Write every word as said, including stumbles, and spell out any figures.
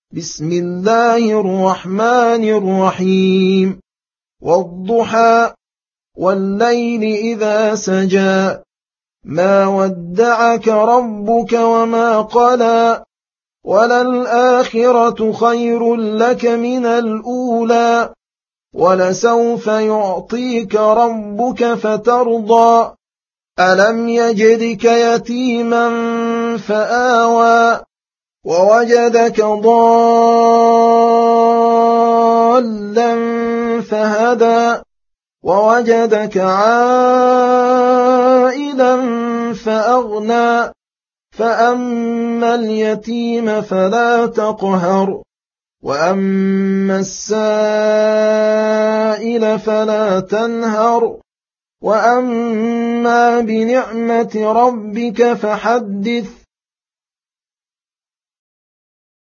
بسم الله الرحمن الرحيم والضحى والليل إذا سجى ما ودعك ربك وما قلى وللآخرة خير لك من الأولى ولسوف يعطيك ربك فترضى ألم يجدك يتيما فآوى ووجدك ضالا فهدى ووجدك عائلا فأغنى فأما اليتيم فلا تقهر وأما السائل فلا تنهر وأما بنعمة ربك فحدث